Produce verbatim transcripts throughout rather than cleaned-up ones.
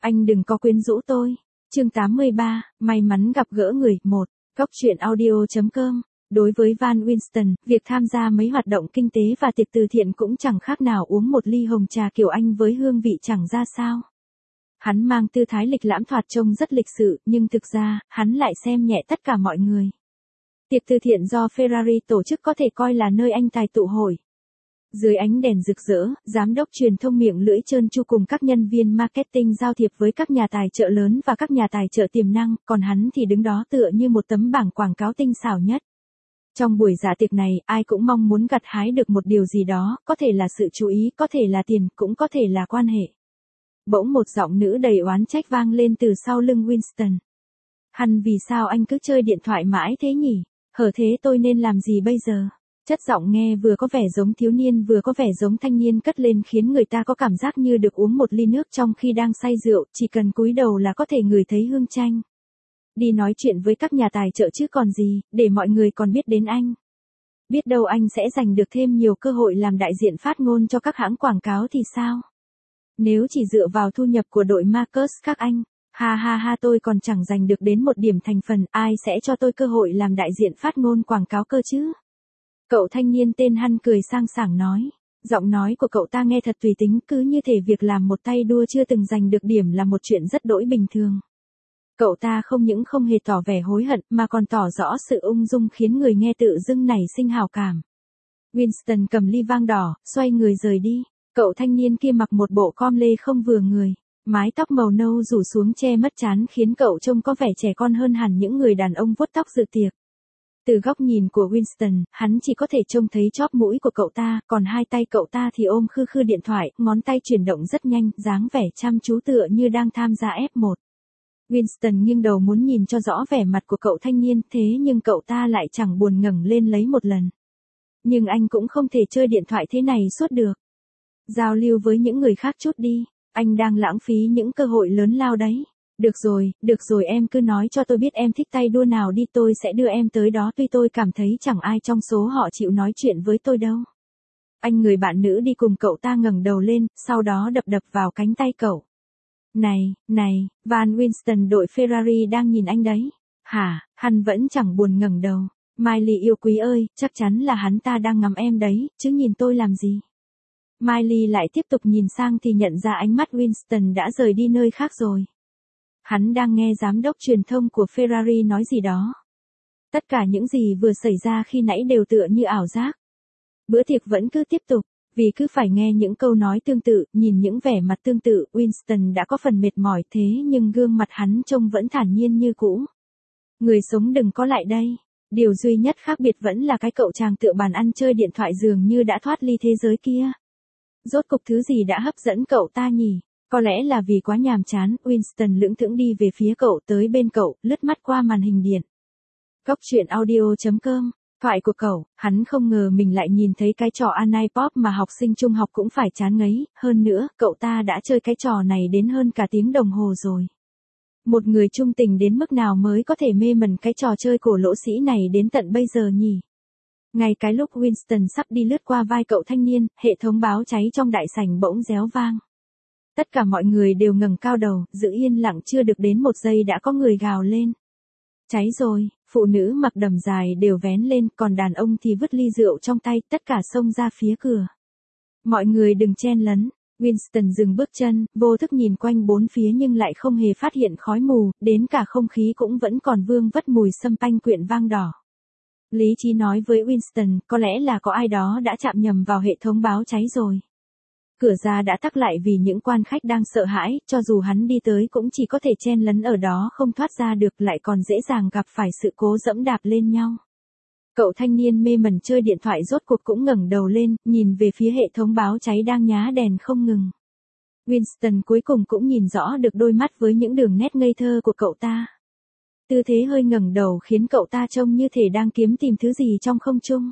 Anh đừng có quyến rũ tôi. Chương tám mươi ba, may mắn gặp gỡ người. Một. Góc truyện audio chấm com. Đối với Van Winston, việc tham gia mấy hoạt động kinh tế và tiệc từ thiện cũng chẳng khác nào uống một ly hồng trà kiểu Anh với hương vị chẳng ra sao. Hắn mang tư thái lịch lãm thoạt trông rất lịch sự, nhưng thực ra, hắn lại xem nhẹ tất cả mọi người. Tiệc từ thiện do Ferrari tổ chức có thể coi là nơi anh tài tụ hội. Dưới ánh đèn rực rỡ, giám đốc truyền thông miệng lưỡi trơn tru cùng các nhân viên marketing giao thiệp với các nhà tài trợ lớn và các nhà tài trợ tiềm năng, còn hắn thì đứng đó tựa như một tấm bảng quảng cáo tinh xảo nhất. Trong buổi dạ tiệc này, ai cũng mong muốn gặt hái được một điều gì đó, có thể là sự chú ý, có thể là tiền, cũng có thể là quan hệ. Bỗng một giọng nữ đầy oán trách vang lên từ sau lưng Winston. Hắn, vì sao anh cứ chơi điện thoại mãi thế nhỉ? Hở thế tôi nên làm gì bây giờ? Chất giọng nghe vừa có vẻ giống thiếu niên vừa có vẻ giống thanh niên cất lên khiến người ta có cảm giác như được uống một ly nước trong khi đang say rượu, chỉ cần cúi đầu là có thể ngửi thấy hương chanh. Đi nói chuyện với các nhà tài trợ chứ còn gì, để mọi người còn biết đến anh. Biết đâu anh sẽ giành được thêm nhiều cơ hội làm đại diện phát ngôn cho các hãng quảng cáo thì sao? Nếu chỉ dựa vào thu nhập của đội Marcus các anh, ha ha ha tôi còn chẳng giành được đến một điểm thành phần, ai sẽ cho tôi cơ hội làm đại diện phát ngôn quảng cáo cơ chứ? Cậu thanh niên tên Hắn cười sang sảng nói. Giọng nói của cậu ta nghe thật tùy tính, cứ như thể việc làm một tay đua chưa từng giành được điểm là một chuyện rất đỗi bình thường. Cậu ta không những không hề tỏ vẻ hối hận mà còn tỏ rõ sự ung dung khiến người nghe tự dưng nảy sinh hào cảm. Winston cầm ly vang đỏ, xoay người rời đi. Cậu thanh niên kia mặc một bộ com lê không vừa người. Mái tóc màu nâu rủ xuống che mất trán khiến cậu trông có vẻ trẻ con hơn hẳn những người đàn ông vuốt tóc dự tiệc. Từ góc nhìn của Winston, hắn chỉ có thể trông thấy chóp mũi của cậu ta, còn hai tay cậu ta thì ôm khư khư điện thoại, ngón tay chuyển động rất nhanh, dáng vẻ chăm chú tựa như đang tham gia ép một. Winston nghiêng đầu muốn nhìn cho rõ vẻ mặt của cậu thanh niên, thế nhưng cậu ta lại chẳng buồn ngẩng lên lấy một lần. Nhưng anh cũng không thể chơi điện thoại thế này suốt được. Giao lưu với những người khác chút đi, anh đang lãng phí những cơ hội lớn lao đấy. Được rồi, được rồi em cứ nói cho tôi biết em thích tay đua nào đi, tôi sẽ đưa em tới đó, tuy tôi cảm thấy chẳng ai trong số họ chịu nói chuyện với tôi đâu. Anh người bạn nữ đi cùng cậu ta ngẩng đầu lên, sau đó đập đập vào cánh tay cậu. Này, này, Van Winston đội Ferrari đang nhìn anh đấy. Hả, hắn vẫn chẳng buồn ngẩng đầu. Miley yêu quý ơi, chắc chắn là hắn ta đang ngắm em đấy, chứ nhìn tôi làm gì. Miley lại tiếp tục nhìn sang thì nhận ra ánh mắt Winston đã rời đi nơi khác rồi. Hắn đang nghe giám đốc truyền thông của Ferrari nói gì đó. Tất cả những gì vừa xảy ra khi nãy đều tựa như ảo giác. Bữa tiệc vẫn cứ tiếp tục, vì cứ phải nghe những câu nói tương tự, nhìn những vẻ mặt tương tự, Winston đã có phần mệt mỏi thế nhưng gương mặt hắn trông vẫn thản nhiên như cũ. Người sống đừng có lại đây. Điều duy nhất khác biệt vẫn là cái cậu chàng tựa bàn ăn chơi điện thoại dường như đã thoát ly thế giới kia. Rốt cục thứ gì đã hấp dẫn cậu ta nhỉ? Có lẽ là vì quá nhàm chán, Winston lững thững đi về phía cậu, tới bên cậu, lướt mắt qua màn hình điện. Góc truyện audio chấm com. Thoại của cậu, hắn không ngờ mình lại nhìn thấy cái trò Anai Pop mà học sinh trung học cũng phải chán ngấy, hơn nữa, cậu ta đã chơi cái trò này đến hơn cả tiếng đồng hồ rồi. Một người trung tình đến mức nào mới có thể mê mẩn cái trò chơi cổ lỗ sĩ này đến tận bây giờ nhỉ? Ngay cái lúc Winston sắp đi lướt qua vai cậu thanh niên, hệ thống báo cháy trong đại sảnh bỗng réo vang. Tất cả mọi người đều ngẩng cao đầu, giữ yên lặng chưa được đến một giây đã có người gào lên. Cháy rồi, phụ nữ mặc đầm dài đều vén lên, còn đàn ông thì vứt ly rượu trong tay, tất cả xông ra phía cửa. Mọi người đừng chen lấn. Winston dừng bước chân, vô thức nhìn quanh bốn phía nhưng lại không hề phát hiện khói mù, đến cả không khí cũng vẫn còn vương vất mùi sâm panh quyện vang đỏ. Lý trí nói với Winston, có lẽ là có ai đó đã chạm nhầm vào hệ thống báo cháy rồi. Cửa ra đã tắc lại vì những quan khách đang sợ hãi, cho dù hắn đi tới cũng chỉ có thể chen lấn ở đó không thoát ra được, lại còn dễ dàng gặp phải sự cố dẫm đạp lên nhau. Cậu thanh niên mê mẩn chơi điện thoại rốt cuộc cũng ngẩng đầu lên, nhìn về phía hệ thống báo cháy đang nhá đèn không ngừng. Winston cuối cùng cũng nhìn rõ được đôi mắt với những đường nét ngây thơ của cậu ta. Tư thế hơi ngẩng đầu khiến cậu ta trông như thể đang kiếm tìm thứ gì trong không trung.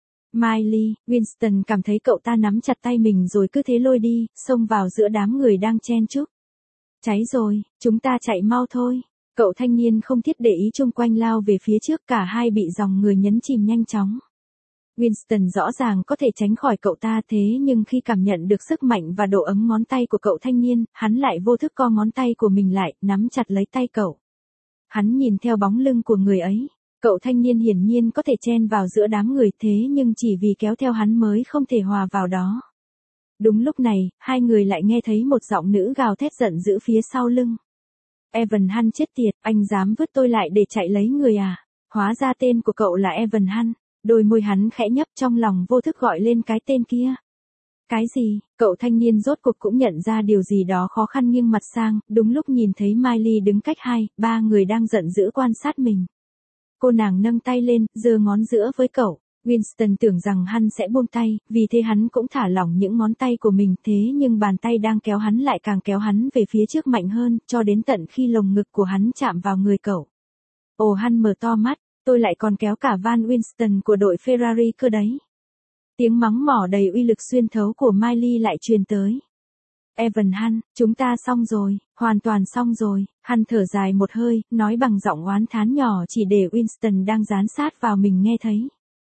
Miley, Winston cảm thấy cậu ta nắm chặt tay mình rồi cứ thế lôi đi, xông vào giữa đám người đang chen chúc. Cháy rồi, chúng ta chạy mau thôi. Cậu thanh niên không thiết để ý chung quanh lao về phía trước, cả hai bị dòng người nhấn chìm nhanh chóng. Winston rõ ràng có thể tránh khỏi cậu ta thế nhưng khi cảm nhận được sức mạnh và độ ấm ngón tay của cậu thanh niên, hắn lại vô thức co ngón tay của mình lại, nắm chặt lấy tay cậu. Hắn nhìn theo bóng lưng của người ấy. Cậu thanh niên hiển nhiên có thể chen vào giữa đám người thế nhưng chỉ vì kéo theo hắn mới không thể hòa vào đó. Đúng lúc này, hai người lại nghe thấy một giọng nữ gào thét giận dữ phía sau lưng. Evan Hunt chết tiệt, anh dám vứt tôi lại để chạy lấy người à? Hóa ra tên của cậu là Evan Hunt. Đôi môi hắn khẽ nhấp trong lòng vô thức gọi lên cái tên kia. Cái gì? Cậu thanh niên rốt cuộc cũng nhận ra điều gì đó khó khăn nghiêng mặt sang, đúng lúc nhìn thấy Miley đứng cách hai, ba người đang giận dữ quan sát mình. Cô nàng nâng tay lên, giơ ngón giữa với cậu. Winston tưởng rằng hắn sẽ buông tay, vì thế hắn cũng thả lỏng những ngón tay của mình thế nhưng bàn tay đang kéo hắn lại càng kéo hắn về phía trước mạnh hơn, cho đến tận khi lồng ngực của hắn chạm vào người cậu. Ồ, hắn mở to mắt, tôi lại còn kéo cả Van Winston của đội Ferrari cơ đấy. Tiếng mắng mỏ đầy uy lực xuyên thấu của Miley lại truyền tới. Evan Hunt, chúng ta xong rồi, hoàn toàn xong rồi. Hunt thở dài một hơi, nói bằng giọng oán thán nhỏ chỉ để Winston đang dán sát vào mình nghe thấy.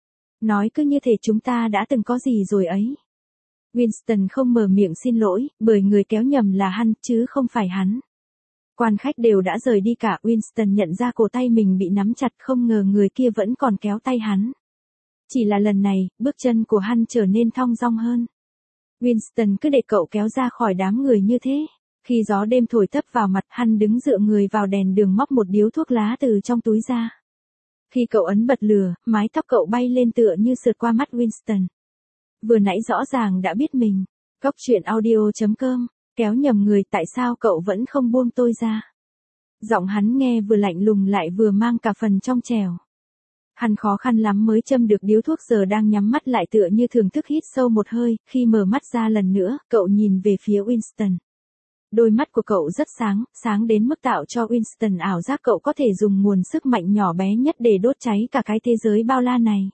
Nói cứ như thể chúng ta đã từng có gì rồi ấy. Winston không mở miệng xin lỗi, bởi người kéo nhầm là Hunt chứ không phải hắn. Quan khách đều đã rời đi cả, Winston nhận ra cổ tay mình bị nắm chặt, không ngờ người kia vẫn còn kéo tay hắn. Chỉ là lần này, bước chân của Hunt trở nên thong dong hơn. Winston cứ để cậu kéo ra khỏi đám người như thế. Khi gió đêm thổi tấp vào mặt, Hunt đứng dựa người vào đèn đường móc một điếu thuốc lá từ trong túi ra. Khi cậu ấn bật lửa, mái tóc cậu bay lên tựa như sượt qua mắt Winston. Vừa nãy rõ ràng đã biết mình. Cóc truyện audio chấm com, kéo nhầm người, tại sao cậu vẫn không buông tôi ra? Giọng hắn nghe vừa lạnh lùng lại vừa mang cả phần trong trẻo. Hắn khó khăn lắm mới châm được điếu thuốc, giờ đang nhắm mắt lại tựa như thưởng thức, hít sâu một hơi, khi mở mắt ra lần nữa, cậu nhìn về phía Winston. Đôi mắt của cậu rất sáng, sáng đến mức tạo cho Winston ảo giác cậu có thể dùng nguồn sức mạnh nhỏ bé nhất để đốt cháy cả cái thế giới bao la này.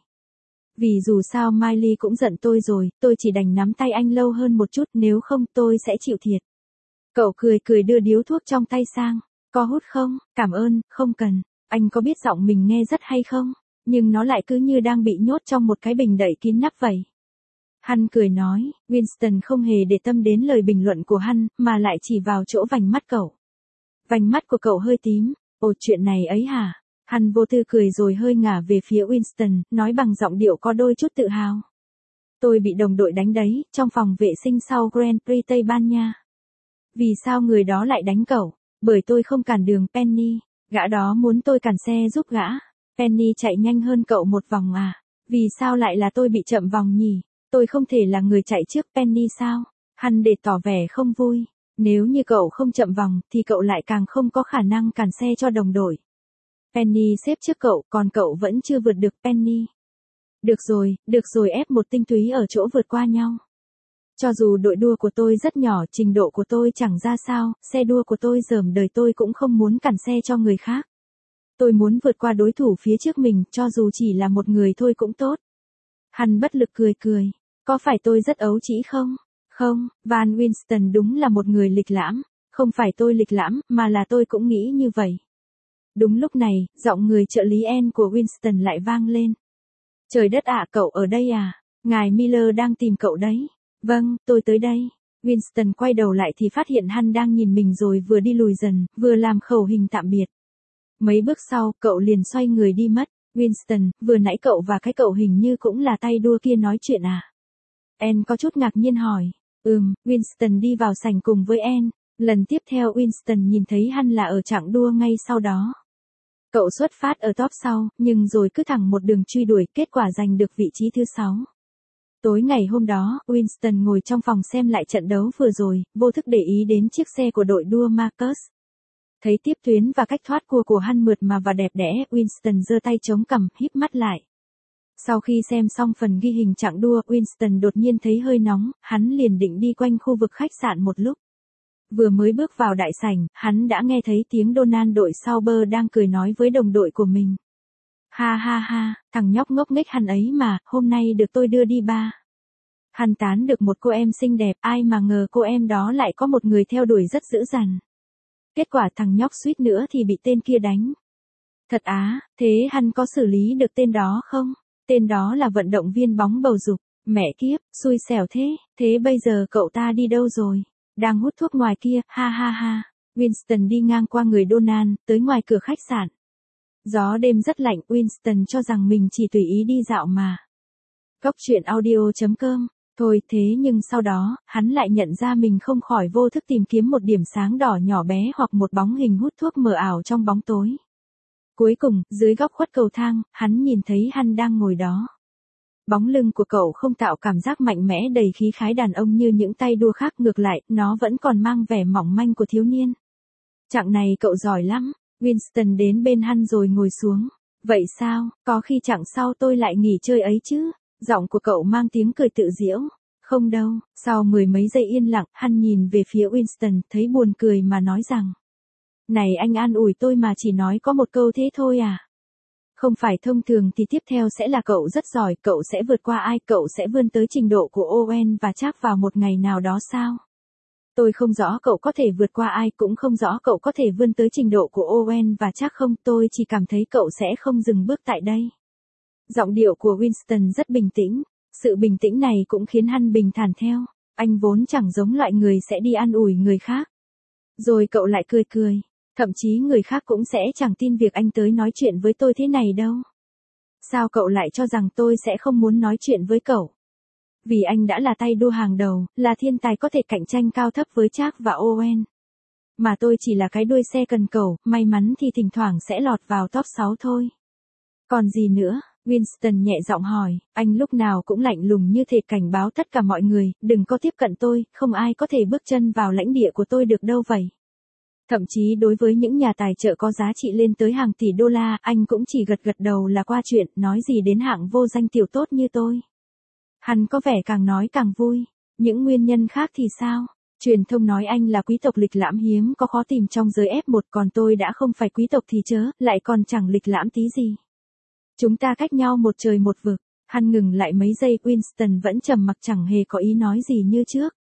Vì dù sao Miley cũng giận tôi rồi, tôi chỉ đành nắm tay anh lâu hơn một chút, nếu không tôi sẽ chịu thiệt. Cậu cười cười đưa điếu thuốc trong tay sang. Có hút không? Cảm ơn, không cần. Anh có biết giọng mình nghe rất hay không? Nhưng nó lại cứ như đang bị nhốt trong một cái bình đậy kín nắp vậy. Hắn cười nói, Winston không hề để tâm đến lời bình luận của hắn, mà lại chỉ vào chỗ vành mắt cậu. Vành mắt của cậu hơi tím. Ồ, chuyện này ấy hả? Hắn vô tư cười rồi hơi ngả về phía Winston, nói bằng giọng điệu có đôi chút tự hào. Tôi bị đồng đội đánh đấy, trong phòng vệ sinh sau Grand Prix Tây Ban Nha. Vì sao người đó lại đánh cậu? Bởi tôi không cản đường Penny. Gã đó muốn tôi cản xe giúp gã. Penny chạy nhanh hơn cậu một vòng à? Vì sao lại là tôi bị chậm vòng nhỉ? Tôi không thể là người chạy trước Penny sao? Hắn để tỏ vẻ không vui. Nếu như cậu không chậm vòng, thì cậu lại càng không có khả năng cản xe cho đồng đội. Penny xếp trước cậu, còn cậu vẫn chưa vượt được Penny. Được rồi, được rồi, ép một tinh túy ở chỗ vượt qua nhau. Cho dù đội đua của tôi rất nhỏ, trình độ của tôi chẳng ra sao, xe đua của tôi dởm đời, tôi cũng không muốn cản xe cho người khác. Tôi muốn vượt qua đối thủ phía trước mình, cho dù chỉ là một người thôi cũng tốt. Hắn bất lực cười cười. Có phải tôi rất ấu trĩ không? Không, Van Winston đúng là một người lịch lãm. Không phải tôi lịch lãm, mà là tôi cũng nghĩ như vậy. Đúng lúc này, giọng người trợ lý Anne của Winston lại vang lên. Trời đất ạ, cậu ở đây à? Ngài Miller đang tìm cậu đấy. Vâng, tôi tới đây. Winston quay đầu lại thì phát hiện hắn đang nhìn mình rồi vừa đi lùi dần, vừa làm khẩu hình tạm biệt. Mấy bước sau, cậu liền xoay người đi mất. Winston, vừa nãy cậu và cái cậu hình như cũng là tay đua kia nói chuyện à? Anne có chút ngạc nhiên hỏi. Ừm, Winston đi vào sảnh cùng với Anne. Lần tiếp theo Winston nhìn thấy hắn là ở chặng đua ngay sau đó. Cậu xuất phát ở top sau, nhưng rồi cứ thẳng một đường truy đuổi, kết quả giành được vị trí thứ sáu. Tối ngày hôm đó, Winston ngồi trong phòng xem lại trận đấu vừa rồi, vô thức để ý đến chiếc xe của đội đua Marcus. Thấy tiếp tuyến và cách thoát cua của hắn mượt mà và đẹp đẽ, Winston giơ tay chống cằm, híp mắt lại. Sau khi xem xong phần ghi hình chặng đua, Winston đột nhiên thấy hơi nóng, hắn liền định đi quanh khu vực khách sạn một lúc. Vừa mới bước vào đại sảnh, hắn đã nghe thấy tiếng Donald đội Sauber đang cười nói với đồng đội của mình. Ha ha ha, thằng nhóc ngốc nghếch hắn ấy mà, hôm nay được tôi đưa đi ba. Hắn tán được một cô em xinh đẹp, ai mà ngờ cô em đó lại có một người theo đuổi rất dữ dằn. Kết quả thằng nhóc suýt nữa thì bị tên kia đánh. Thật á, thế hắn có xử lý được tên đó không? Tên đó là vận động viên bóng bầu dục. Mẹ kiếp, xui xẻo thế, thế bây giờ cậu ta đi đâu rồi? Đang hút thuốc ngoài kia, ha ha ha. Winston đi ngang qua người Donald, tới ngoài cửa khách sạn. Gió đêm rất lạnh, Winston cho rằng mình chỉ tùy ý đi dạo mà. Cốc truyện audio chấm com. Thôi thế nhưng sau đó, hắn lại nhận ra mình không khỏi vô thức tìm kiếm một điểm sáng đỏ nhỏ bé hoặc một bóng hình hút thuốc mờ ảo trong bóng tối. Cuối cùng, dưới góc khuất cầu thang, hắn nhìn thấy hắn đang ngồi đó. Bóng lưng của cậu không tạo cảm giác mạnh mẽ đầy khí khái đàn ông như những tay đua khác, ngược lại, nó vẫn còn mang vẻ mỏng manh của thiếu niên. Chặng này cậu giỏi lắm. Winston đến bên hắn rồi ngồi xuống. Vậy sao, có khi chặng sau tôi lại nghỉ chơi ấy chứ? Giọng của cậu mang tiếng cười tự giễu. Không đâu, sau mười mấy giây yên lặng, hắn nhìn về phía Winston, thấy buồn cười mà nói rằng. Này anh an ủi tôi mà chỉ nói có một câu thế thôi à? Không phải thông thường thì tiếp theo sẽ là cậu rất giỏi, cậu sẽ vượt qua ai, cậu sẽ vươn tới trình độ của Owen và Jack vào một ngày nào đó sao? Tôi không rõ cậu có thể vượt qua ai, cũng không rõ cậu có thể vươn tới trình độ của Owen và Jack không, tôi chỉ cảm thấy cậu sẽ không dừng bước tại đây. Giọng điệu của Winston rất bình tĩnh, sự bình tĩnh này cũng khiến hắn bình thản theo, anh vốn chẳng giống loại người sẽ đi an ủi người khác. Rồi cậu lại cười cười. Thậm chí người khác cũng sẽ chẳng tin việc anh tới nói chuyện với tôi thế này đâu. Sao cậu lại cho rằng tôi sẽ không muốn nói chuyện với cậu? Vì anh đã là tay đua hàng đầu, là thiên tài có thể cạnh tranh cao thấp với Jack và Owen. Mà tôi chỉ là cái đuôi xe cần cẩu, may mắn thì thỉnh thoảng sẽ lọt vào top sáu thôi. Còn gì nữa? Winston nhẹ giọng hỏi, anh lúc nào cũng lạnh lùng như thể cảnh báo tất cả mọi người, đừng có tiếp cận tôi, không ai có thể bước chân vào lãnh địa của tôi được đâu vậy. Thậm chí đối với những nhà tài trợ có giá trị lên tới hàng tỷ đô la, anh cũng chỉ gật gật đầu là qua chuyện, nói gì đến hạng vô danh tiểu tốt như tôi. Hắn có vẻ càng nói càng vui. Những nguyên nhân khác thì sao? Truyền thông nói anh là quý tộc lịch lãm hiếm có khó tìm trong giới ép một, còn tôi đã không phải quý tộc thì chớ, lại còn chẳng lịch lãm tí gì. Chúng ta cách nhau một trời một vực. Hắn ngừng lại mấy giây, Winston vẫn trầm mặc chẳng hề có ý nói gì như trước.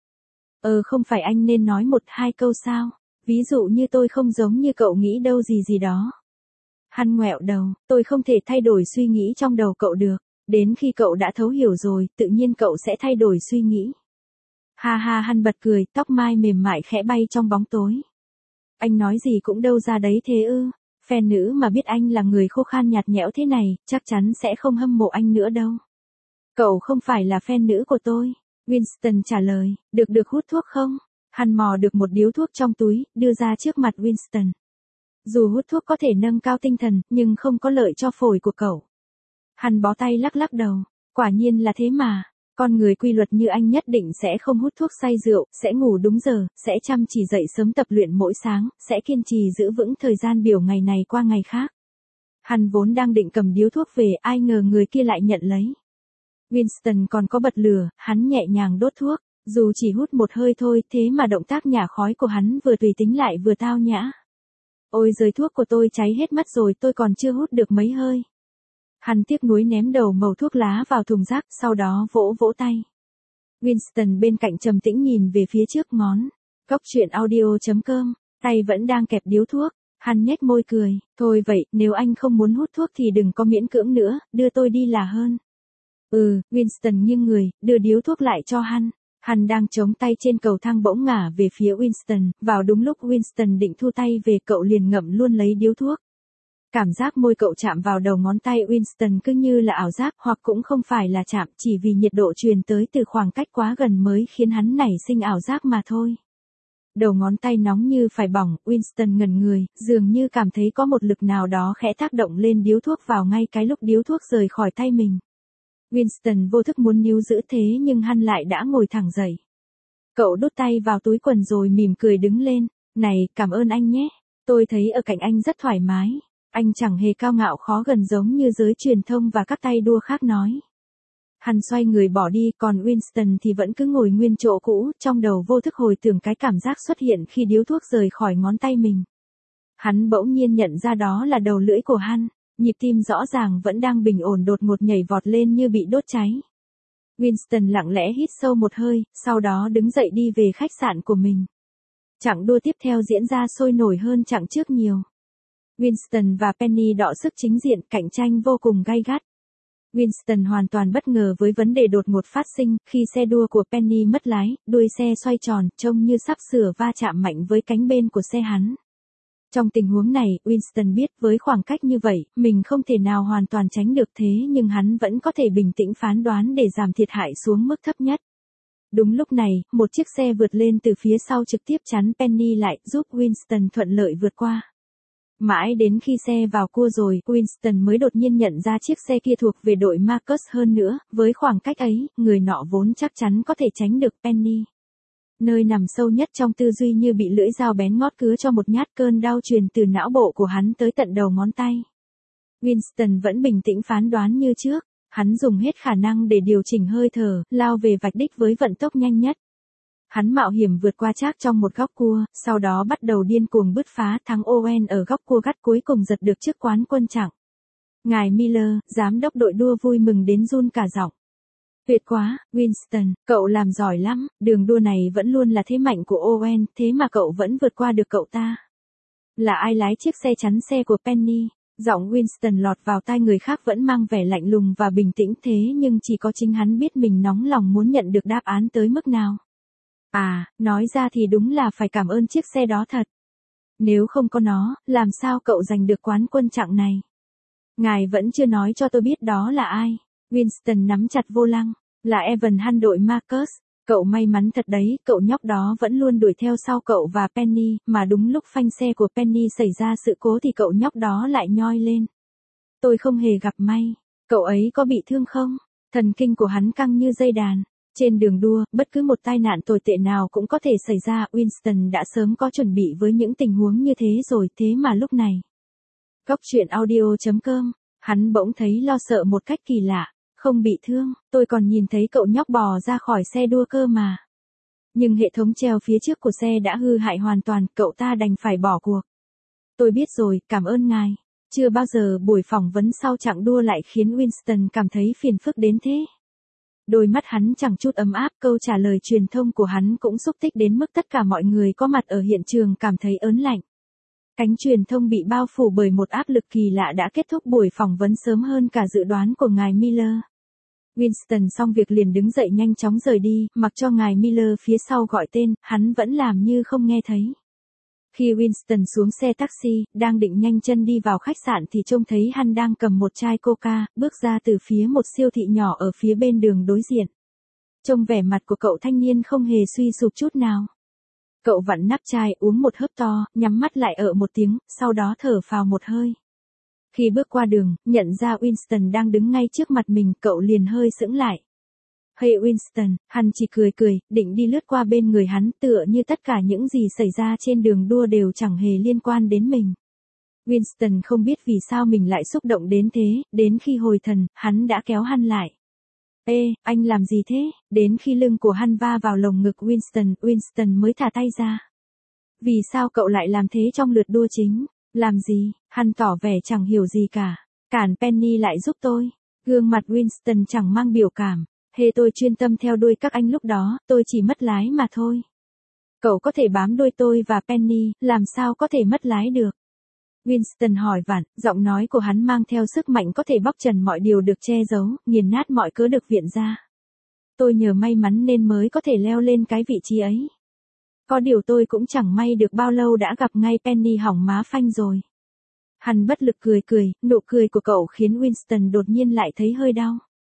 Ờ không phải anh nên nói một hai câu sao? Ví dụ như tôi không giống như cậu nghĩ đâu gì gì đó. Hắn ngoẹo đầu, tôi không thể thay đổi suy nghĩ trong đầu cậu được. Đến khi cậu đã thấu hiểu rồi, tự nhiên cậu sẽ thay đổi suy nghĩ. Ha ha, hắn bật cười, tóc mai mềm mại khẽ bay trong bóng tối. Anh nói gì cũng đâu ra đấy thế ư? Fan nữ mà biết anh là người khô khan nhạt nhẽo thế này, chắc chắn sẽ không hâm mộ anh nữa đâu. Cậu không phải là fan nữ của tôi. Winston trả lời, được được hút thuốc không? Hắn mò được một điếu thuốc trong túi, đưa ra trước mặt Winston. Dù hút thuốc có thể nâng cao tinh thần, nhưng không có lợi cho phổi của cậu. Hắn bó tay lắc lắc đầu. Quả nhiên là thế mà. Con người quy luật như anh nhất định sẽ không hút thuốc say rượu, sẽ ngủ đúng giờ, sẽ chăm chỉ dậy sớm tập luyện mỗi sáng, sẽ kiên trì giữ vững thời gian biểu ngày này qua ngày khác. Hắn vốn đang định cầm điếu thuốc về, ai ngờ người kia lại nhận lấy. Winston còn có bật lửa, hắn nhẹ nhàng đốt thuốc. Dù chỉ hút một hơi thôi, thế mà động tác nhả khói của hắn vừa tùy tính lại vừa tao nhã. Ôi giời, thuốc của tôi cháy hết mất rồi, tôi còn chưa hút được mấy hơi. Hắn tiếc nuối ném đầu mẩu thuốc lá vào thùng rác, sau đó vỗ vỗ tay. Winston bên cạnh trầm tĩnh nhìn về phía trước ngón. Cốc truyện audio chấm com, tay vẫn đang kẹp điếu thuốc. Hắn nhếch môi cười, thôi vậy, nếu anh không muốn hút thuốc thì đừng có miễn cưỡng nữa, đưa tôi đi là hơn. Ừ, Winston nghiêng người, đưa điếu thuốc lại cho hắn. Hắn đang chống tay trên cầu thang bỗng ngả về phía Winston, vào đúng lúc Winston định thu tay về, cậu liền ngậm luôn lấy điếu thuốc. Cảm giác môi cậu chạm vào đầu ngón tay Winston cứ như là ảo giác, hoặc cũng không phải là chạm, chỉ vì nhiệt độ truyền tới từ khoảng cách quá gần mới khiến hắn nảy sinh ảo giác mà thôi. Đầu ngón tay nóng như phải bỏng, Winston ngẩn người, dường như cảm thấy có một lực nào đó khẽ tác động lên điếu thuốc vào ngay cái lúc điếu thuốc rời khỏi tay mình. Winston vô thức muốn níu giữ thế nhưng hắn lại đã ngồi thẳng dậy. Cậu đút tay vào túi quần rồi mỉm cười đứng lên. Này, cảm ơn anh nhé. Tôi thấy ở cạnh anh rất thoải mái. Anh chẳng hề cao ngạo khó gần giống như giới truyền thông và các tay đua khác nói. Hắn xoay người bỏ đi, còn Winston thì vẫn cứ ngồi nguyên chỗ cũ, trong đầu vô thức hồi tưởng cái cảm giác xuất hiện khi điếu thuốc rời khỏi ngón tay mình. Hắn bỗng nhiên nhận ra đó là đầu lưỡi của hắn. Nhịp tim rõ ràng vẫn đang bình ổn đột ngột nhảy vọt lên như bị đốt cháy. Winston lặng lẽ hít sâu một hơi, sau đó đứng dậy đi về khách sạn của mình. Chặng đua tiếp theo diễn ra sôi nổi hơn chặng trước nhiều. Winston và Penny đọ sức chính diện, cạnh tranh vô cùng gay gắt. Winston hoàn toàn bất ngờ với vấn đề đột ngột phát sinh khi xe đua của Penny mất lái, đuôi xe xoay tròn, trông như sắp sửa va chạm mạnh với cánh bên của xe hắn. Trong tình huống này, Winston biết với khoảng cách như vậy, mình không thể nào hoàn toàn tránh được thế nhưng hắn vẫn có thể bình tĩnh phán đoán để giảm thiệt hại xuống mức thấp nhất. Đúng lúc này, một chiếc xe vượt lên từ phía sau trực tiếp chắn Penny lại, giúp Winston thuận lợi vượt qua. Mãi đến khi xe vào cua rồi, Winston mới đột nhiên nhận ra chiếc xe kia thuộc về đội Marcus hơn nữa, với khoảng cách ấy, người nọ vốn chắc chắn có thể tránh được Penny. Nơi nằm sâu nhất trong tư duy như bị lưỡi dao bén ngót cứa cho một nhát, cơn đau truyền từ não bộ của hắn tới tận đầu ngón tay. Winston vẫn bình tĩnh phán đoán như trước, hắn dùng hết khả năng để điều chỉnh hơi thở, lao về vạch đích với vận tốc nhanh nhất. Hắn mạo hiểm vượt qua Trác trong một góc cua, sau đó bắt đầu điên cuồng bứt phá, thắng Owen ở góc cua gắt, cuối cùng giật được chức quán quân chặng. Ngài Miller, giám đốc đội đua vui mừng đến run cả giọng. Tuyệt quá, Winston, cậu làm giỏi lắm, đường đua này vẫn luôn là thế mạnh của Owen, thế mà cậu vẫn vượt qua được cậu ta. Là ai lái chiếc xe chắn xe của Penny? Giọng Winston lọt vào tai người khác vẫn mang vẻ lạnh lùng và bình tĩnh thế nhưng chỉ có chính hắn biết mình nóng lòng muốn nhận được đáp án tới mức nào. À, nói ra thì đúng là phải cảm ơn chiếc xe đó thật. Nếu không có nó, làm sao cậu giành được quán quân chặng này? Ngài vẫn chưa nói cho tôi biết đó là ai. Winston nắm chặt vô lăng. Là Evan Hunt đội Marcus. Cậu may mắn thật đấy, cậu nhóc đó vẫn luôn đuổi theo sau cậu và Penny, mà đúng lúc phanh xe của Penny xảy ra sự cố thì cậu nhóc đó lại nhoi lên. Tôi không hề gặp may. Cậu ấy có bị thương không? Thần kinh của hắn căng như dây đàn. Trên đường đua, bất cứ một tai nạn tồi tệ nào cũng có thể xảy ra, Winston đã sớm có chuẩn bị với những tình huống như thế rồi, thế mà lúc này. Góc truyện audio chấm com, hắn bỗng thấy lo sợ một cách kỳ lạ. Không bị thương, tôi còn nhìn thấy cậu nhóc bò ra khỏi xe đua cơ mà. Nhưng hệ thống treo phía trước của xe đã hư hại hoàn toàn, cậu ta đành phải bỏ cuộc. Tôi biết rồi, cảm ơn ngài. Chưa bao giờ buổi phỏng vấn sau chặng đua lại khiến Winston cảm thấy phiền phức đến thế. Đôi mắt hắn chẳng chút ấm áp, câu trả lời truyền thông của hắn cũng xúc tích đến mức tất cả mọi người có mặt ở hiện trường cảm thấy ớn lạnh. Cánh truyền thông bị bao phủ bởi một áp lực kỳ lạ đã kết thúc buổi phỏng vấn sớm hơn cả dự đoán của ngài Miller. Winston xong việc liền đứng dậy nhanh chóng rời đi, mặc cho ngài Miller phía sau gọi tên, hắn vẫn làm như không nghe thấy. Khi Winston xuống xe taxi, đang định nhanh chân đi vào khách sạn thì trông thấy hắn đang cầm một chai coca, bước ra từ phía một siêu thị nhỏ ở phía bên đường đối diện. Trông vẻ mặt của cậu thanh niên không hề suy sụp chút nào. Cậu vặn nắp chai uống một hớp to, nhắm mắt lại ở một tiếng, sau đó thở phào một hơi. Khi bước qua đường, nhận ra Winston đang đứng ngay trước mặt mình, cậu liền hơi sững lại. Hey Winston, hắn chỉ cười cười, định đi lướt qua bên người hắn, tựa như tất cả những gì xảy ra trên đường đua đều chẳng hề liên quan đến mình. Winston không biết vì sao mình lại xúc động đến thế, đến khi hồi thần, hắn đã kéo hắn lại. Ê, anh làm gì thế? Đến khi lưng của hắn va vào lồng ngực Winston, Winston mới thả tay ra. Vì sao cậu lại làm thế trong lượt đua chính? Làm gì? Hắn tỏ vẻ chẳng hiểu gì cả. Cản Penny lại giúp tôi. Gương mặt Winston chẳng mang biểu cảm. Hê tôi chuyên tâm theo đuôi các anh lúc đó, tôi chỉ mất lái mà thôi. Cậu có thể bám đuôi tôi và Penny, làm sao có thể mất lái được? Winston hỏi vặn, giọng nói của hắn mang theo sức mạnh có thể bóc trần mọi điều được che giấu, nghiền nát mọi cớ được viện ra. Tôi nhờ may mắn nên mới có thể leo lên cái vị trí ấy. Có điều tôi cũng chẳng may được bao lâu đã gặp ngay Penny hỏng má phanh rồi. Hắn bất lực cười cười, nụ cười của cậu khiến Winston đột nhiên lại thấy hơi đau.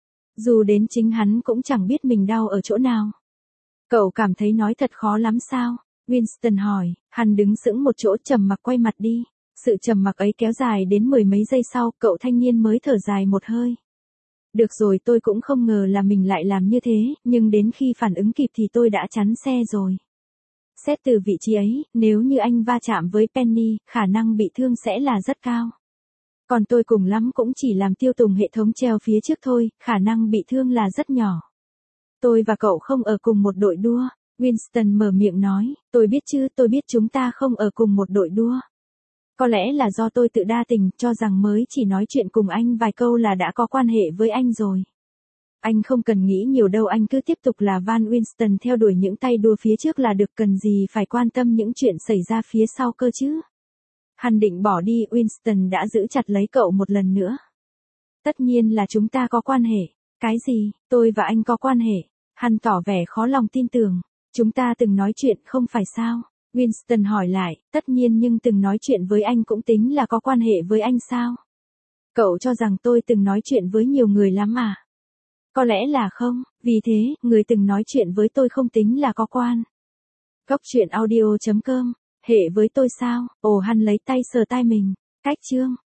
Dù đến chính hắn cũng chẳng biết mình đau ở chỗ nào. Cậu cảm thấy nói thật khó lắm sao? Winston hỏi, hắn đứng sững một chỗ trầm mặc quay mặt đi. Sự trầm mặc ấy kéo dài đến mười mấy giây sau, cậu thanh niên mới thở dài một hơi. Được rồi, tôi cũng không ngờ là mình lại làm như thế, nhưng đến khi phản ứng kịp thì tôi đã chắn xe rồi. Xét từ vị trí ấy, nếu như anh va chạm với Penny, khả năng bị thương sẽ là rất cao. Còn tôi cùng lắm cũng chỉ làm tiêu tùng hệ thống treo phía trước thôi, khả năng bị thương là rất nhỏ. Tôi và cậu không ở cùng một đội đua. Winston mở miệng nói, tôi biết chứ, tôi biết chúng ta không ở cùng một đội đua. Có lẽ là do tôi tự đa tình, cho rằng mới chỉ nói chuyện cùng anh vài câu là đã có quan hệ với anh rồi. Anh không cần nghĩ nhiều đâu, anh cứ tiếp tục là Van Winston theo đuổi những tay đua phía trước là được, cần gì phải quan tâm những chuyện xảy ra phía sau cơ chứ. Hắn định bỏ đi, Winston đã giữ chặt lấy cậu một lần nữa. Tất nhiên là chúng ta có quan hệ. Cái gì, tôi và anh có quan hệ? Hắn tỏ vẻ khó lòng tin tưởng. Chúng ta từng nói chuyện không phải sao? Winston hỏi lại, tất nhiên nhưng từng nói chuyện với anh cũng tính là có quan hệ với anh sao? Cậu cho rằng tôi từng nói chuyện với nhiều người lắm à? Có lẽ là không, vì thế, người từng nói chuyện với tôi không tính là có quan. Góc truyện audio chấm com, hệ với tôi sao? Ồ, hắn lấy tay sờ tai mình. Cách chương.